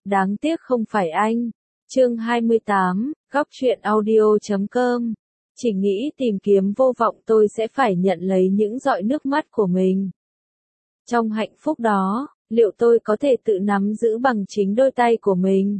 đáng tiếc không phải anh. Chương 28, góc truyện audio.com. Chỉ nghĩ tìm kiếm vô vọng tôi sẽ phải nhận lấy những giọt nước mắt của mình. Trong hạnh phúc đó, liệu tôi có thể tự nắm giữ bằng chính đôi tay của mình?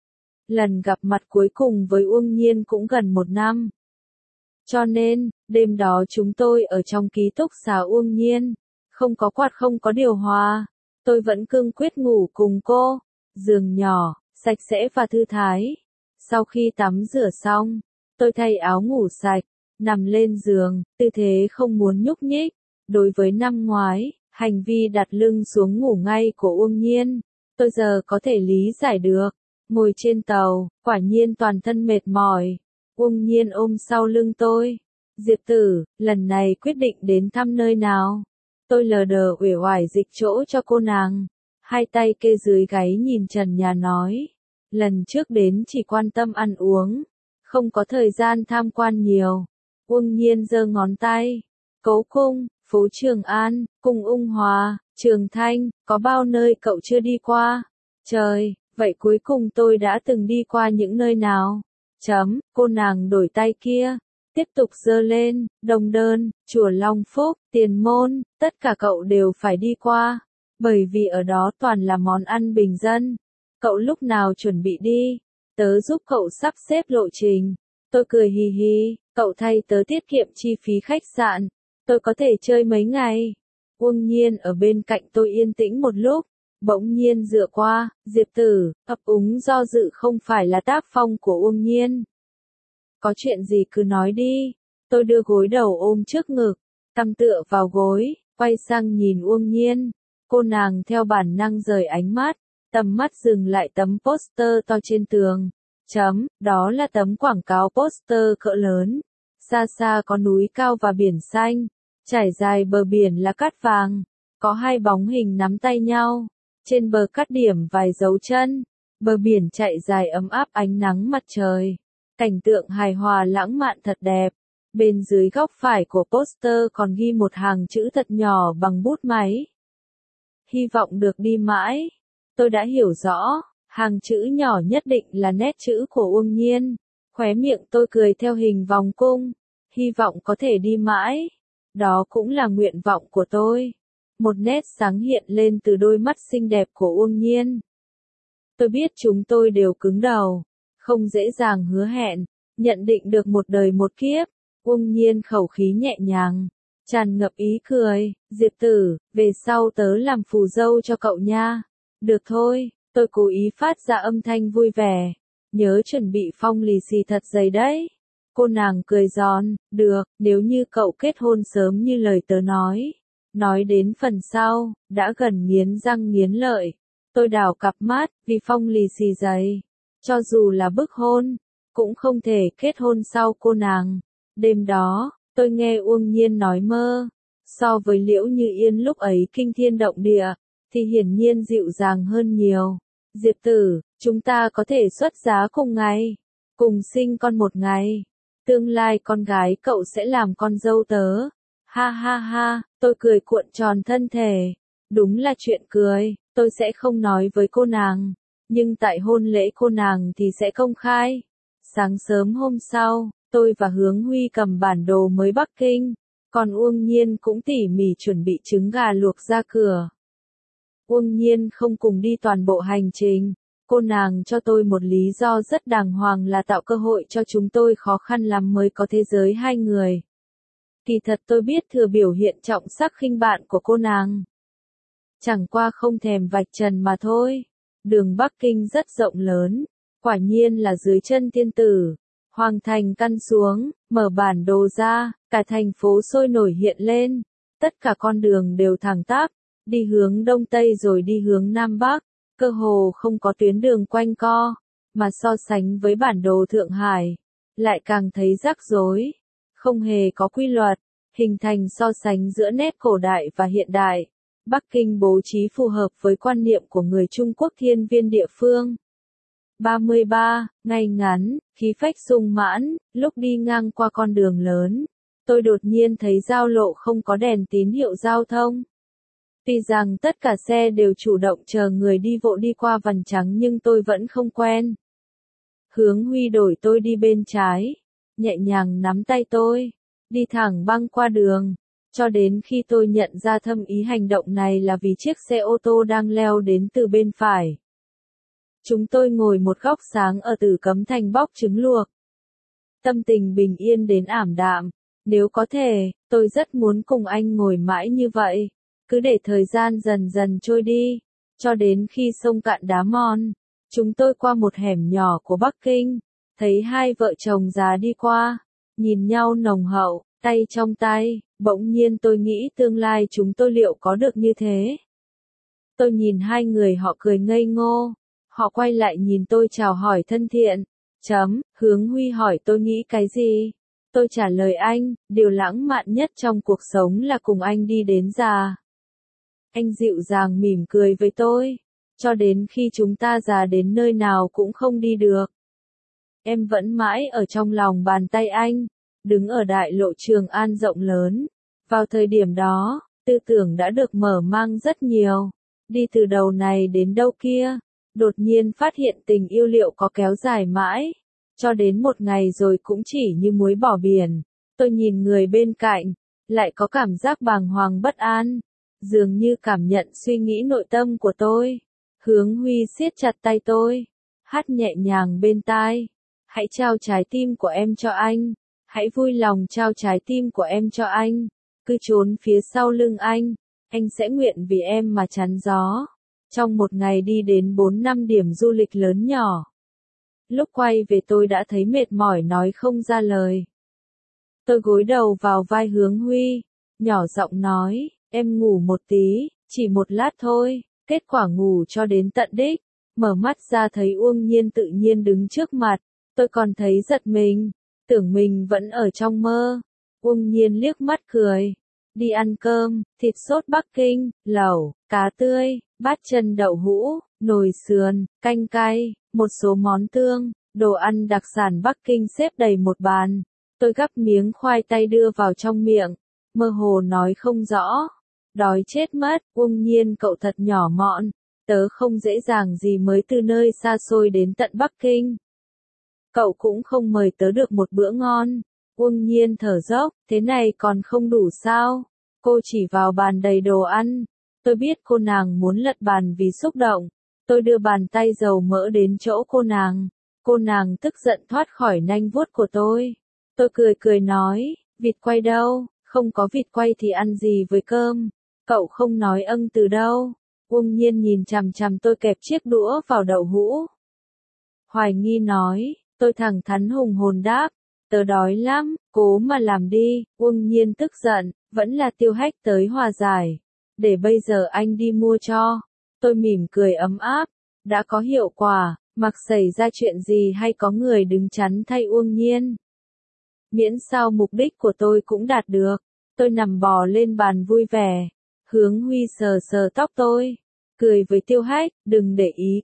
Lần gặp mặt cuối cùng với Uông Nhiên cũng gần 1 năm. Cho nên, đêm đó chúng tôi ở trong ký túc xá Uông Nhiên, không có quạt không có điều hòa. Tôi vẫn cương quyết ngủ cùng cô, giường nhỏ, sạch sẽ và thư thái. Sau khi tắm rửa xong, tôi thay áo ngủ sạch, nằm lên giường, tư thế không muốn nhúc nhích. Đối với năm ngoái, hành vi đặt lưng xuống ngủ ngay của Uông Nhiên, tôi giờ có thể lý giải được. Ngồi trên tàu, quả nhiên toàn thân mệt mỏi. Uông Nhiên ôm sau lưng tôi. Diệp Tử, lần này quyết định đến thăm nơi nào? Tôi lờ đờ uể oải dịch chỗ cho cô nàng. Hai tay kê dưới gáy nhìn trần nhà nói. Lần trước đến chỉ quan tâm ăn uống, không có thời gian tham quan nhiều. Uông Nhiên giơ ngón tay. Cấu Cung, phố Trường An, Cung Ung Hòa, Trường Thanh, có bao nơi cậu chưa đi qua? Trời, vậy cuối cùng tôi đã từng đi qua những nơi nào? Cô nàng đổi tay kia, tiếp tục giơ lên, Đồng Đơn, Chùa Long Phúc, Tiền Môn, tất cả cậu đều phải đi qua, bởi vì ở đó toàn là món ăn bình dân. Cậu lúc nào chuẩn bị đi? Tớ giúp cậu sắp xếp lộ trình. Tôi cười hì hì, cậu thay tớ tiết kiệm chi phí khách sạn, tôi có thể chơi mấy ngày. Uông Nhiên ở bên cạnh tôi yên tĩnh một lúc, bỗng nhiên dựa qua. Diệp Tử, ấp úng do dự không phải là tác phong của Uông Nhiên. Có chuyện gì cứ nói đi. Tôi đưa gối đầu ôm trước ngực, cằm tựa vào gối, quay sang nhìn Uông Nhiên. Cô nàng theo bản năng rời ánh mắt, tầm mắt dừng lại tấm poster to trên tường. Đó là tấm quảng cáo poster cỡ lớn. Xa xa có núi cao và biển xanh, trải dài bờ biển là cát vàng, có hai bóng hình nắm tay nhau. Trên bờ cát điểm vài dấu chân, bờ biển chạy dài ấm áp ánh nắng mặt trời. Cảnh tượng hài hòa lãng mạn thật đẹp. Bên dưới góc phải của poster còn ghi một hàng chữ thật nhỏ bằng bút máy. Hy vọng được đi mãi. Tôi đã hiểu rõ, hàng chữ nhỏ nhất định là nét chữ của Uông Nhiên. Khóe miệng tôi cười theo hình vòng cung. Hy vọng có thể đi mãi. Đó cũng là nguyện vọng của tôi. Một nét sáng hiện lên từ đôi mắt xinh đẹp của Uông Nhiên. Tôi biết chúng tôi đều cứng đầu, không dễ dàng hứa hẹn, nhận định được một đời một kiếp. Uông Nhiên khẩu khí nhẹ nhàng, tràn ngập ý cười. Diệp Tử, về sau tớ làm phù dâu cho cậu nha. Được thôi, tôi cố ý phát ra âm thanh vui vẻ. Nhớ chuẩn bị phong lì xì thật dày đấy. Cô nàng cười giòn, được, nếu như cậu kết hôn sớm như lời tớ nói. Nói đến phần sau, đã gần nghiến răng nghiến lợi. Tôi đảo cặp mắt, vì phong lì xì dày. Cho dù là bức hôn, cũng không thể kết hôn sau cô nàng. Đêm đó, tôi nghe Uông Nhiên nói mơ. So với Liễu Như Yên lúc ấy kinh thiên động địa, thì hiển nhiên dịu dàng hơn nhiều. Diệp Tử, chúng ta có thể xuất giá cùng ngày, cùng sinh con một ngày. Tương lai con gái cậu sẽ làm con dâu tớ. Ha ha ha, tôi cười cuộn tròn thân thể. Đúng là chuyện cười, tôi sẽ không nói với cô nàng. Nhưng tại hôn lễ cô nàng thì sẽ công khai. Sáng sớm hôm sau, tôi và Hướng Huy cầm bản đồ mới Bắc Kinh. Còn Uông Nhiên cũng tỉ mỉ chuẩn bị trứng gà luộc ra cửa. Uông Nhiên không cùng đi toàn bộ hành trình. Cô nàng cho tôi một lý do rất đàng hoàng là tạo cơ hội cho chúng tôi khó khăn lắm mới có thế giới hai người. Kỳ thật tôi biết thừa biểu hiện trọng sắc khinh bạn của cô nàng. Chẳng qua không thèm vạch trần mà thôi. Đường Bắc Kinh rất rộng lớn, quả nhiên là dưới chân thiên tử. Hoàng thành căn xuống, mở bản đồ ra, cả thành phố sôi nổi hiện lên. Tất cả con đường đều thẳng tắp, đi hướng đông tây rồi đi hướng nam bắc, cơ hồ không có tuyến đường quanh co, mà so sánh với bản đồ Thượng Hải, lại càng thấy rắc rối, không hề có quy luật, hình thành so sánh giữa nét cổ đại và hiện đại. Bắc Kinh bố trí phù hợp với quan niệm của người Trung Quốc thiên viên địa phương. 33, ngay ngắn, khí phách sung mãn, lúc đi ngang qua con đường lớn, tôi đột nhiên thấy giao lộ không có đèn tín hiệu giao thông. Tuy rằng tất cả xe đều chủ động chờ người đi vội đi qua vằn trắng nhưng tôi vẫn không quen. Hướng Huy đổi tôi đi bên trái, nhẹ nhàng nắm tay tôi, đi thẳng băng qua đường, cho đến khi tôi nhận ra thâm ý hành động này là vì chiếc xe ô tô đang leo đến từ bên phải. Chúng tôi ngồi một góc sáng ở Tử Cấm Thành bóc trứng luộc. Tâm tình bình yên đến ảm đạm, nếu có thể, tôi rất muốn cùng anh ngồi mãi như vậy, cứ để thời gian dần dần trôi đi, cho đến khi sông cạn đá mòn. Chúng tôi qua một hẻm nhỏ của Bắc Kinh, thấy hai vợ chồng già đi qua, nhìn nhau nồng hậu, tay trong tay, bỗng nhiên tôi nghĩ tương lai chúng tôi liệu có được như thế. Tôi nhìn hai người họ cười ngây ngô, họ quay lại nhìn tôi chào hỏi thân thiện. Hướng Huy hỏi tôi nghĩ cái gì? Tôi trả lời anh, điều lãng mạn nhất trong cuộc sống là cùng anh đi đến già. Anh dịu dàng mỉm cười với tôi, cho đến khi chúng ta già đến nơi nào cũng không đi được. Em vẫn mãi ở trong lòng bàn tay anh, đứng ở đại lộ Trường An rộng lớn. Vào thời điểm đó, tư tưởng đã được mở mang rất nhiều, đi từ đầu này đến đâu kia, đột nhiên phát hiện tình yêu liệu có kéo dài mãi, cho đến một ngày rồi cũng chỉ như muối bỏ biển. Tôi nhìn người bên cạnh, lại có cảm giác bàng hoàng bất an, dường như cảm nhận suy nghĩ nội tâm của tôi. Hướng Huy siết chặt tay tôi, hát nhẹ nhàng bên tai, hãy trao trái tim của em cho anh, hãy vui lòng trao trái tim của em cho anh, cứ trốn phía sau lưng anh sẽ nguyện vì em mà chắn gió. Trong một ngày đi đến 4-5 điểm du lịch lớn nhỏ. Lúc quay về tôi đã thấy mệt mỏi nói không ra lời. Tôi gối đầu vào vai Hướng Huy, nhỏ giọng nói, em ngủ một tí, chỉ một lát thôi. Kết quả ngủ cho đến tận đích, mở mắt ra thấy Uông Nhiên tự nhiên đứng trước mặt, tôi còn thấy giật mình, tưởng mình vẫn ở trong mơ. Uông Nhiên liếc mắt cười, đi ăn cơm, thịt sốt Bắc Kinh, lẩu, cá tươi, bát chân đậu hũ, nồi sườn, canh cay, một số món tương, đồ ăn đặc sản Bắc Kinh xếp đầy một bàn. Tôi gắp miếng khoai tây đưa vào trong miệng, mơ hồ nói không rõ. Đói chết mất, Uông Nhiên cậu thật nhỏ mọn, tớ không dễ dàng gì mới từ nơi xa xôi đến tận Bắc Kinh. Cậu cũng không mời tớ được một bữa ngon. Uông Nhiên thở dốc, thế này còn không đủ sao? Cô chỉ vào bàn đầy đồ ăn. Tôi biết cô nàng muốn lật bàn vì xúc động. Tôi đưa bàn tay dầu mỡ đến chỗ cô nàng. Cô nàng tức giận thoát khỏi nanh vuốt của tôi. Tôi cười cười nói, vịt quay đâu, không có vịt quay thì ăn gì với cơm. Cậu không nói từ đâu. Uông Nhiên nhìn chằm chằm tôi kẹp chiếc đũa vào đậu hũ. Hoài nghi nói, tôi thẳng thắn hùng hồn đáp, tớ đói lắm, cố mà làm đi. Uông Nhiên tức giận, vẫn là Tiêu Hách tới hòa giải. Để bây giờ anh đi mua cho. Tôi mỉm cười ấm áp, đã có hiệu quả, mặc xảy ra chuyện gì hay có người đứng chắn thay Uông Nhiên. Miễn sao mục đích của tôi cũng đạt được. Tôi nằm bò lên bàn vui vẻ. Hướng Huy sờ sờ tóc tôi, cười với Tiêu Hách, đừng để ý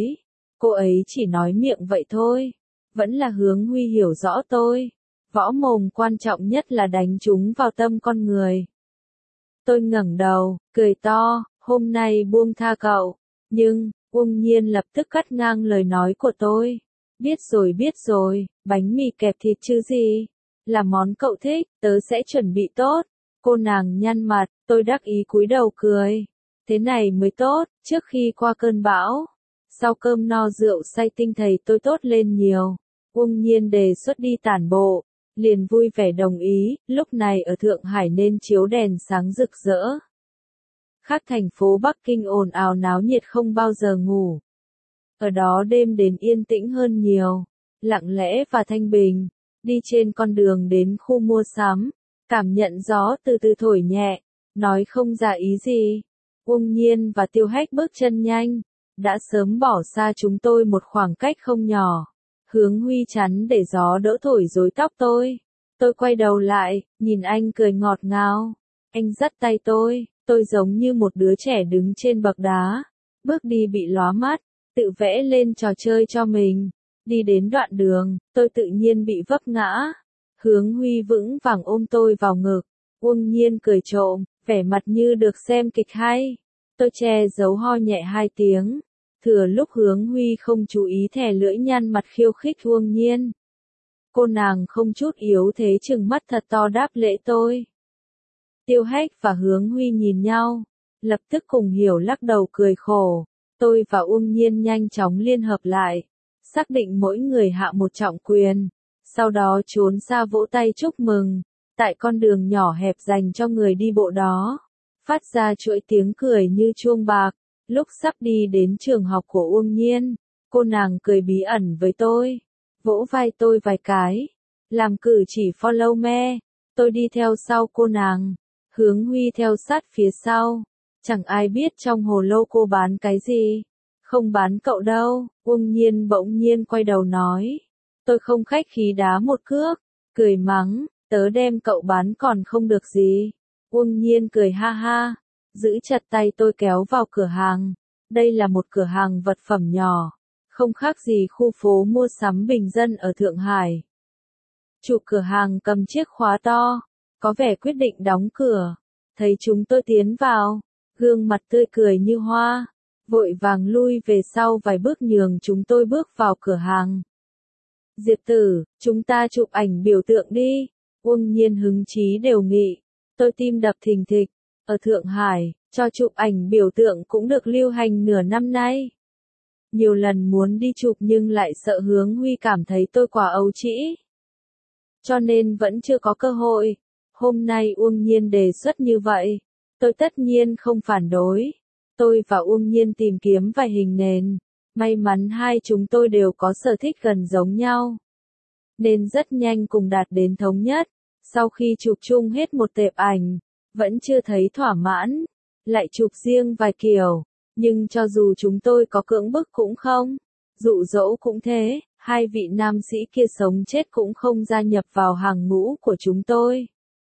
cô ấy chỉ nói miệng vậy thôi. Vẫn là Hướng Huy hiểu rõ tôi, võ mồm quan trọng nhất là đánh trúng vào tâm con người. Tôi ngẩng đầu, cười to, hôm nay buông tha cậu, nhưng, Uông Nhiên lập tức cắt ngang lời nói của tôi. Biết rồi, bánh mì kẹp thịt chứ gì, là món cậu thích, tớ sẽ chuẩn bị tốt. Cô nàng nhăn mặt, tôi đắc ý cúi đầu cười. Thế này mới tốt, trước khi qua cơn bão. Sau cơm no rượu say tinh thầy tôi tốt lên nhiều. Uông Nhiên đề xuất đi tản bộ, liền vui vẻ đồng ý, lúc này ở Thượng Hải nên chiếu đèn sáng rực rỡ. Khác thành phố Bắc Kinh ồn ào náo nhiệt không bao giờ ngủ. Ở đó đêm đến yên tĩnh hơn nhiều, lặng lẽ và thanh bình. Đi trên con đường đến khu mua sắm, cảm nhận gió từ từ thổi nhẹ, nói không ra ý gì. Uông Nhiên và Tiêu Hách bước chân nhanh, đã sớm bỏ xa chúng tôi một khoảng cách không nhỏ. Hướng Huy chắn để gió đỡ thổi rối tóc tôi. Tôi quay đầu lại, nhìn anh cười ngọt ngào. Anh dắt tay tôi giống như một đứa trẻ đứng trên bậc đá. Bước đi bị lóa mắt, tự vẽ lên trò chơi cho mình. Đi đến đoạn đường, tôi tự nhiên bị vấp ngã. Hướng Huy vững vàng ôm tôi vào ngực. Uông Nhiên cười trộm, vẻ mặt như được xem kịch hay. Tôi che giấu ho nhẹ 2 tiếng, thừa lúc Hướng Huy không chú ý thè lưỡi nhăn mặt khiêu khích Uông Nhiên. Cô nàng không chút yếu thế trừng mắt thật to đáp lễ tôi. Tiêu Hách và Hướng Huy nhìn nhau, lập tức cùng hiểu lắc đầu cười khổ. Tôi và Uông Nhiên nhanh chóng liên hợp lại, xác định mỗi người hạ một trọng quyền, sau đó trốn xa vỗ tay chúc mừng. Tại con đường nhỏ hẹp dành cho người đi bộ đó, phát ra chuỗi tiếng cười như chuông bạc. Lúc sắp đi đến trường học của Uông Nhiên, cô nàng cười bí ẩn với tôi, vỗ vai tôi vài cái, làm cử chỉ follow me. Tôi đi theo sau cô nàng, Hướng Huy theo sát phía sau. Chẳng ai biết trong hồ lô cô bán cái gì. Không bán cậu đâu. Uông Nhiên bỗng nhiên quay đầu nói. Tôi không khách khí đá một cước, cười mắng, tớ đem cậu bán còn không được gì. Uông Nhiên cười ha ha, giữ chặt tay tôi kéo vào cửa hàng. Đây là một cửa hàng vật phẩm nhỏ, không khác gì khu phố mua sắm bình dân ở Thượng Hải. Chủ cửa hàng cầm chiếc khóa to, có vẻ quyết định đóng cửa. Thấy chúng tôi tiến vào, gương mặt tươi cười như hoa, vội vàng lui về sau vài bước nhường chúng tôi bước vào cửa hàng. Diệp Tử, chúng ta chụp ảnh biểu tượng đi. Uông Nhiên hứng chí đều nghị. Tôi tim đập thình thịch. Ở Thượng Hải, cho chụp ảnh biểu tượng cũng được lưu hành nửa năm nay. Nhiều lần muốn đi chụp nhưng lại sợ Hướng Huy cảm thấy tôi quá ấu trĩ, cho nên vẫn chưa có cơ hội. Hôm nay Uông Nhiên đề xuất như vậy, tôi tất nhiên không phản đối. Tôi và Uông Nhiên tìm kiếm vài hình nền. May mắn hai chúng tôi đều có sở thích gần giống nhau, nên rất nhanh cùng đạt đến thống nhất. Sau khi chụp chung hết một tệp ảnh, vẫn chưa thấy thỏa mãn, lại chụp riêng vài kiểu. Nhưng cho dù chúng tôi có cưỡng bức cũng không, dụ dỗ cũng thế, hai vị nam sĩ kia sống chết cũng không gia nhập vào hàng ngũ của chúng tôi.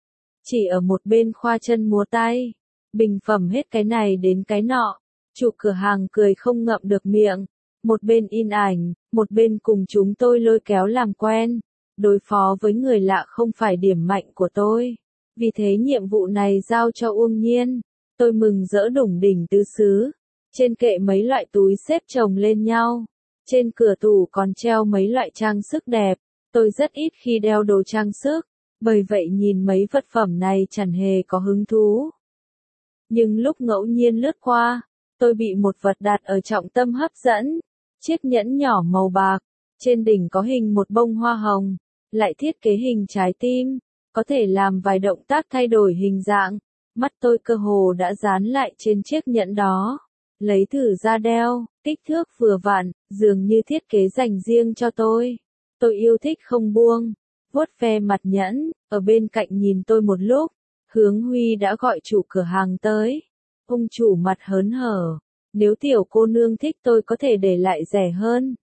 Chỉ ở một bên khoa chân múa tay, bình phẩm hết cái này đến cái nọ. Chủ cửa hàng cười không ngậm được miệng, một bên in ảnh, một bên cùng chúng tôi lôi kéo làm quen. Đối phó với người lạ không phải điểm mạnh của tôi, vì thế nhiệm vụ này giao cho Uông Nhiên. Tôi mừng rỡ đủng đỉnh tứ xứ. Trên kệ mấy loại túi xếp chồng lên nhau, trên cửa tủ còn treo mấy loại trang sức đẹp. Tôi rất ít khi đeo đồ trang sức, bởi vậy nhìn mấy vật phẩm này chẳng hề có hứng thú. Nhưng lúc ngẫu nhiên lướt qua, tôi bị một vật đặt ở trọng tâm hấp dẫn. Chiếc nhẫn nhỏ màu bạc, trên đỉnh có hình một bông hoa hồng, lại thiết kế hình trái tim, có thể làm vài động tác thay đổi hình dạng. Mắt tôi cơ hồ đã dán lại trên chiếc nhẫn đó. Lấy thử ra đeo, kích thước vừa vặn, dường như thiết kế dành riêng cho tôi. Tôi yêu thích không buông, vuốt ve mặt nhẫn, ở bên cạnh nhìn tôi một lúc. Hướng Huy đã gọi chủ cửa hàng tới. Ông chủ mặt hớn hở, nếu tiểu cô nương thích tôi có thể để lại rẻ hơn.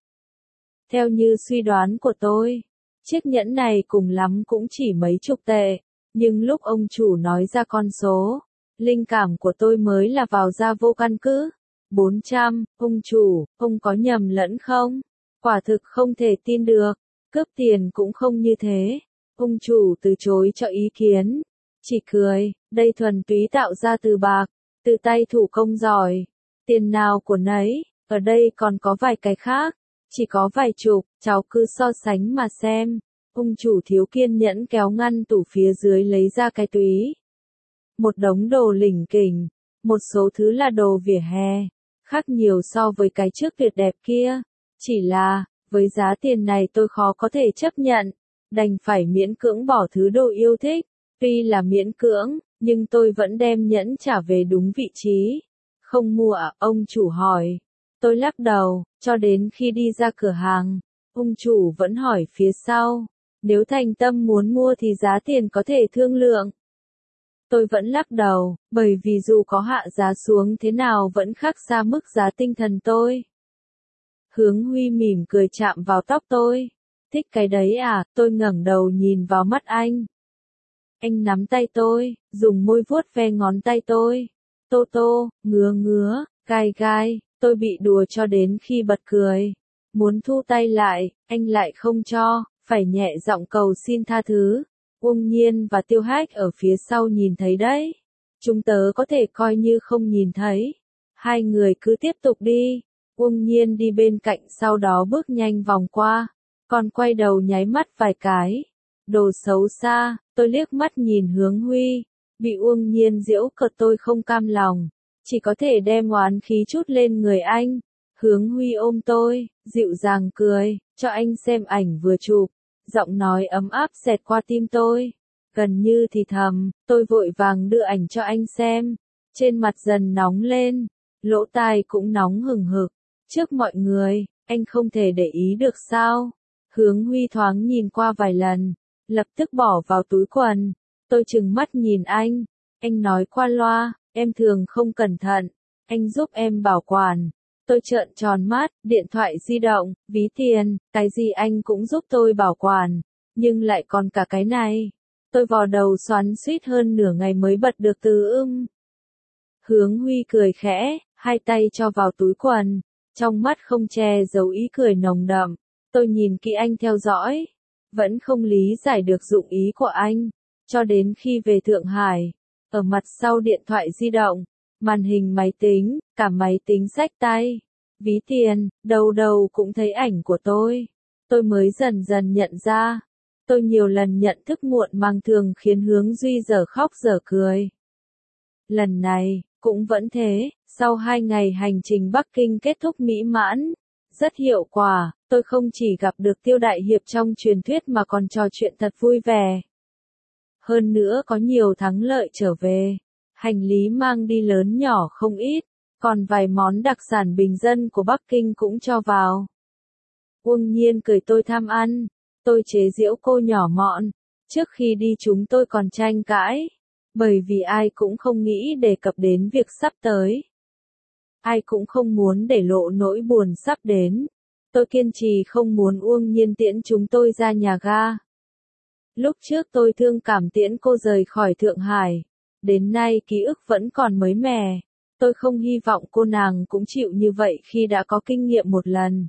Theo như suy đoán của tôi, chiếc nhẫn này cùng lắm cũng chỉ mấy chục tệ, nhưng lúc ông chủ nói ra con số, linh cảm của tôi mới là vào ra vô căn cứ. 400, ông chủ, ông có nhầm lẫn không? Quả thực không thể tin được, cướp tiền cũng không như thế. Ông chủ từ chối cho ý kiến, chỉ cười, đây thuần túy tạo ra từ bạc, từ tay thủ công giỏi, tiền nào của nấy, ở đây còn có vài cái khác, chỉ có vài chục, cháu cứ so sánh mà xem. Ông chủ thiếu kiên nhẫn kéo ngăn tủ phía dưới lấy ra cái túi. Một đống đồ lỉnh kỉnh, một số thứ là đồ vỉa hè, khác nhiều so với cái trước tuyệt đẹp kia. Chỉ là, với giá tiền này tôi khó có thể chấp nhận, đành phải miễn cưỡng bỏ thứ đồ yêu thích. Tuy là miễn cưỡng, nhưng tôi vẫn đem nhẫn trả về đúng vị trí. Không mua à? Ông chủ hỏi. Tôi lắc đầu, cho đến khi đi ra cửa hàng, ông chủ vẫn hỏi phía sau. Nếu thành tâm muốn mua thì giá tiền có thể thương lượng. Tôi vẫn lắc đầu, bởi vì dù có hạ giá xuống thế nào vẫn khác xa mức giá tinh thần tôi. Hướng Huy mỉm cười chạm vào tóc tôi. Thích cái đấy à? Tôi ngẩng đầu nhìn vào mắt anh. Anh nắm tay tôi, dùng môi vuốt ve ngón tay tôi. Tô tô, ngứa ngứa, gai gai, tôi bị đùa cho đến khi bật cười. Muốn thu tay lại, anh lại không cho, phải nhẹ giọng cầu xin tha thứ. Uông Nhiên và Tiêu Hách ở phía sau nhìn thấy đấy. Chúng tớ có thể coi như không nhìn thấy. Hai người cứ tiếp tục đi. Uông Nhiên đi bên cạnh sau đó bước nhanh vòng qua. Còn quay đầu nháy mắt vài cái. Đồ xấu xa, tôi liếc mắt nhìn Hướng Huy. Bị Uông Nhiên giễu cợt tôi không cam lòng. Chỉ có thể đem oán khí chút lên người anh. Hướng Huy ôm tôi, dịu dàng cười, cho anh xem ảnh vừa chụp. Giọng nói ấm áp xẹt qua tim tôi. Gần như thì thầm, tôi vội vàng đưa ảnh cho anh xem. Trên mặt dần nóng lên, lỗ tai cũng nóng hừng hực. Trước mọi người, anh không thể để ý được sao? Hướng Huy thoáng nhìn qua vài lần, lập tức bỏ vào túi quần. Tôi trừng mắt nhìn anh nói qua loa, em thường không cẩn thận, anh giúp em bảo quản. Tôi trợn tròn mắt, điện thoại di động, ví tiền, cái gì anh cũng giúp tôi bảo quản, nhưng lại còn cả cái này. Tôi vò đầu xoắn xuýt hơn nửa ngày mới bật được từ Hướng Huy cười khẽ, hai tay cho vào túi quần, trong mắt không che giấu ý cười nồng đậm. Tôi nhìn kỹ anh theo dõi, vẫn không lý giải được dụng ý của anh, cho đến khi về Thượng Hải, ở mặt sau điện thoại di động, màn hình máy tính, cả máy tính xách tay, ví tiền, đâu đâu cũng thấy ảnh của tôi mới dần dần nhận ra. Tôi nhiều lần nhận thức muộn màng thường khiến Hướng Duy dở khóc dở cười. Lần này, cũng vẫn thế, sau 2 ngày hành trình Bắc Kinh kết thúc mỹ mãn, rất hiệu quả, tôi không chỉ gặp được Tiêu đại hiệp trong truyền thuyết mà còn trò chuyện thật vui vẻ. Hơn nữa có nhiều thắng lợi trở về, hành lý mang đi lớn nhỏ không ít, còn vài món đặc sản bình dân của Bắc Kinh cũng cho vào. Uông Nhiên cười tôi tham ăn, tôi chế giễu cô nhỏ mọn, trước khi đi chúng tôi còn tranh cãi, bởi vì ai cũng không nghĩ đề cập đến việc sắp tới. Ai cũng không muốn để lộ nỗi buồn sắp đến. Tôi kiên trì không muốn Uông Nhiên tiễn chúng tôi ra nhà ga. Lúc trước tôi thương cảm tiễn cô rời khỏi Thượng Hải. Đến nay ký ức vẫn còn mới mẻ. Tôi không hy vọng cô nàng cũng chịu như vậy khi đã có kinh nghiệm một lần.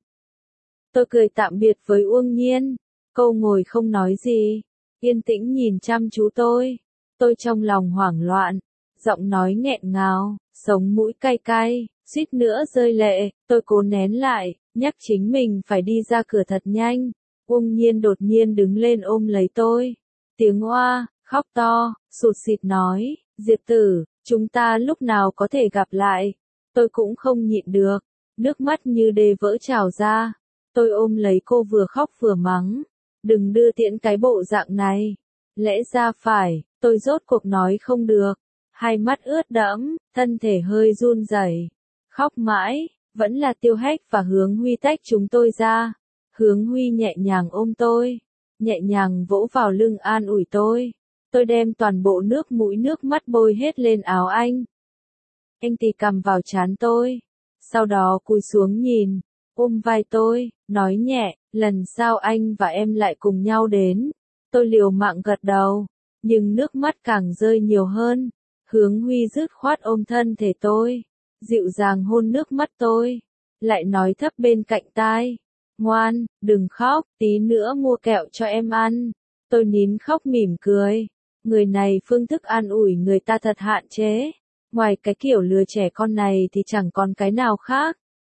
Tôi cười tạm biệt với Uông Nhiên. Cô ngồi không nói gì. Yên tĩnh nhìn chăm chú tôi. Tôi trong lòng hoảng loạn. Giọng nói nghẹn ngào, sống mũi cay cay, suýt nữa rơi lệ. Tôi cố nén lại, nhắc chính mình phải đi ra cửa thật nhanh. Uông Nhiên đột nhiên đứng lên ôm lấy tôi. Tiếng oa, khóc to, sụt sịt nói, Diệp tử, chúng ta lúc nào có thể gặp lại. Tôi cũng không nhịn được, nước mắt như đê vỡ trào ra. Tôi ôm lấy cô vừa khóc vừa mắng. Đừng đưa tiễn cái bộ dạng này. Lẽ ra phải, tôi rốt cuộc nói không được. Hai mắt ướt đẫm, thân thể hơi run rẩy. Khóc mãi, vẫn là Tiêu Hách và Hướng Huy tách chúng tôi ra. Hướng Huy nhẹ nhàng ôm tôi, nhẹ nhàng vỗ vào lưng an ủi tôi. Tôi đem toàn bộ nước mũi nước mắt bôi hết lên áo anh. Anh thì cầm vào trán tôi, sau đó cúi xuống nhìn, ôm vai tôi, nói nhẹ, lần sau anh và em lại cùng nhau đến. Tôi liều mạng gật đầu, nhưng nước mắt càng rơi nhiều hơn. Hướng Huy dứt khoát ôm thân thể tôi, dịu dàng hôn nước mắt tôi, lại nói thấp bên cạnh tai. Ngoan, đừng khóc, tí nữa mua kẹo cho em ăn. Tôi nín khóc mỉm cười. Người này phương thức an ủi người ta thật hạn chế. Ngoài cái kiểu lừa trẻ con này thì chẳng còn cái nào khác.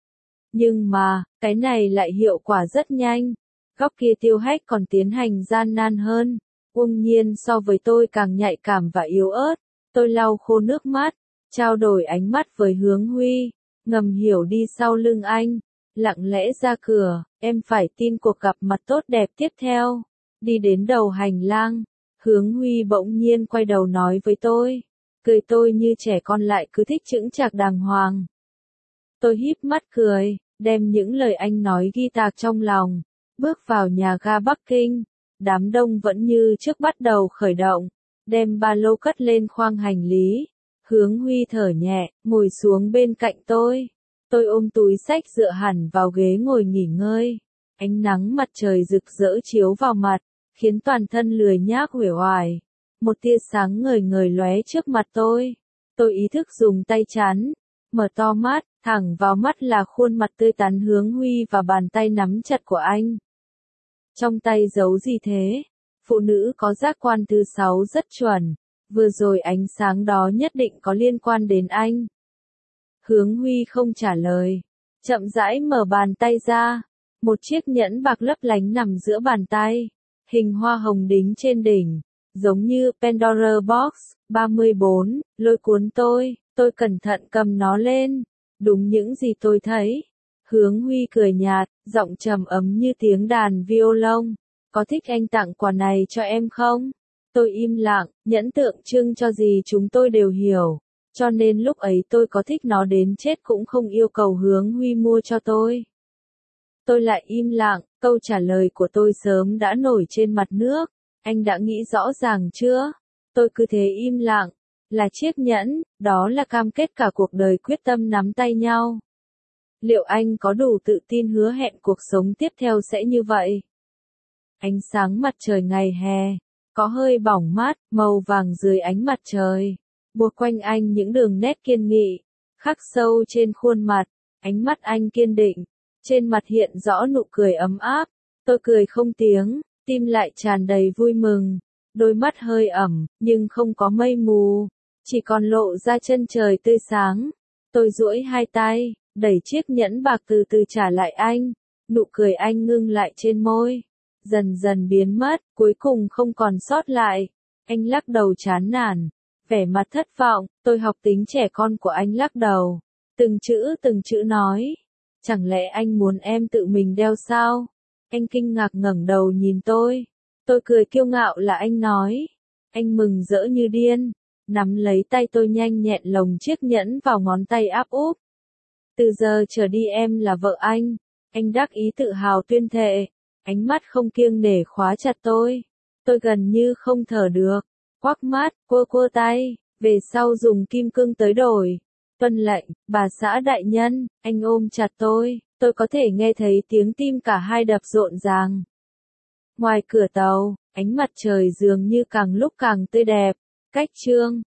Nhưng mà, cái này lại hiệu quả rất nhanh. Góc kia Tiêu Hách còn tiến hành gian nan hơn. Uông Nhiên so với tôi càng nhạy cảm và yếu ớt. Tôi lau khô nước mắt, trao đổi ánh mắt với Hướng Huy, ngầm hiểu đi sau lưng anh. Lặng lẽ ra cửa, em phải tin cuộc gặp mặt tốt đẹp tiếp theo. Đi đến đầu hành lang, Hướng Huy bỗng nhiên quay đầu nói với tôi. Cười tôi như trẻ con lại cứ thích chững chạc đàng hoàng. Tôi híp mắt cười, đem những lời anh nói ghi tạc trong lòng. Bước vào nhà ga Bắc Kinh, đám đông vẫn như trước bắt đầu khởi động. Đem ba lô cất lên khoang hành lý. Hướng Huy thở nhẹ, ngồi xuống bên cạnh tôi. Tôi ôm túi xách dựa hẳn vào ghế ngồi nghỉ ngơi. Ánh nắng mặt trời rực rỡ chiếu vào mặt, khiến toàn thân lười nhác uể oải. Một tia sáng ngời ngời lóe trước mặt tôi. Tôi ý thức dùng tay chắn, mở to mắt, thẳng vào mắt là khuôn mặt tươi tắn Hướng Huy và bàn tay nắm chặt của anh. Trong tay giấu gì thế? Phụ nữ có giác quan thứ 6 rất chuẩn. Vừa rồi ánh sáng đó nhất định có liên quan đến anh. Hướng Huy không trả lời. Chậm rãi mở bàn tay ra. Một chiếc nhẫn bạc lấp lánh nằm giữa bàn tay. Hình hoa hồng đính trên đỉnh. Giống như Pandora Box. 34, lôi cuốn tôi cẩn thận cầm nó lên. Đúng những gì tôi thấy. Hướng Huy cười nhạt, giọng trầm ấm như tiếng đàn violon. Có thích anh tặng quà này cho em không? Tôi im lặng, nhẫn tượng trưng cho gì chúng tôi đều hiểu. Cho nên lúc ấy tôi có thích nó đến chết cũng không yêu cầu Hướng Huy mua cho tôi. Tôi lại im lặng, câu trả lời của tôi sớm đã nổi trên mặt nước. Anh đã nghĩ rõ ràng chưa? Tôi cứ thế im lặng. Là chiếc nhẫn, đó là cam kết cả cuộc đời quyết tâm nắm tay nhau. Liệu anh có đủ tự tin hứa hẹn cuộc sống tiếp theo sẽ như vậy? Ánh sáng mặt trời ngày hè, có hơi bỏng mát, màu vàng dưới ánh mặt trời, buộc quanh anh những đường nét kiên nghị, khắc sâu trên khuôn mặt, ánh mắt anh kiên định, trên mặt hiện rõ nụ cười ấm áp. Tôi cười không tiếng, tim lại tràn đầy vui mừng, đôi mắt hơi ẩm, nhưng không có mây mù, chỉ còn lộ ra chân trời tươi sáng. Tôi duỗi hai tay, đẩy chiếc nhẫn bạc từ từ trả lại anh, nụ cười anh ngưng lại trên môi, dần dần biến mất, cuối cùng không còn sót lại. Anh lắc đầu chán nản, vẻ mặt thất vọng. Tôi học tính trẻ con của anh lắc đầu, từng chữ nói, chẳng lẽ anh muốn em tự mình đeo sao? Anh kinh ngạc ngẩng đầu nhìn tôi cười kiêu ngạo là anh nói. Anh mừng rỡ như điên, nắm lấy tay tôi nhanh nhẹn lồng chiếc nhẫn vào ngón tay áp úp. Từ giờ trở đi em là vợ anh đắc ý tự hào tuyên thệ, ánh mắt không kiêng nể khóa chặt tôi gần như không thở được, quắc mắt, quơ tay, về sau dùng kim cương tới đổi. Tuân lệnh, bà xã đại nhân. Anh ôm chặt tôi có thể nghe thấy tiếng tim cả hai đập rộn ràng. Ngoài cửa tàu, ánh mặt trời dường như càng lúc càng tươi đẹp. Cách chương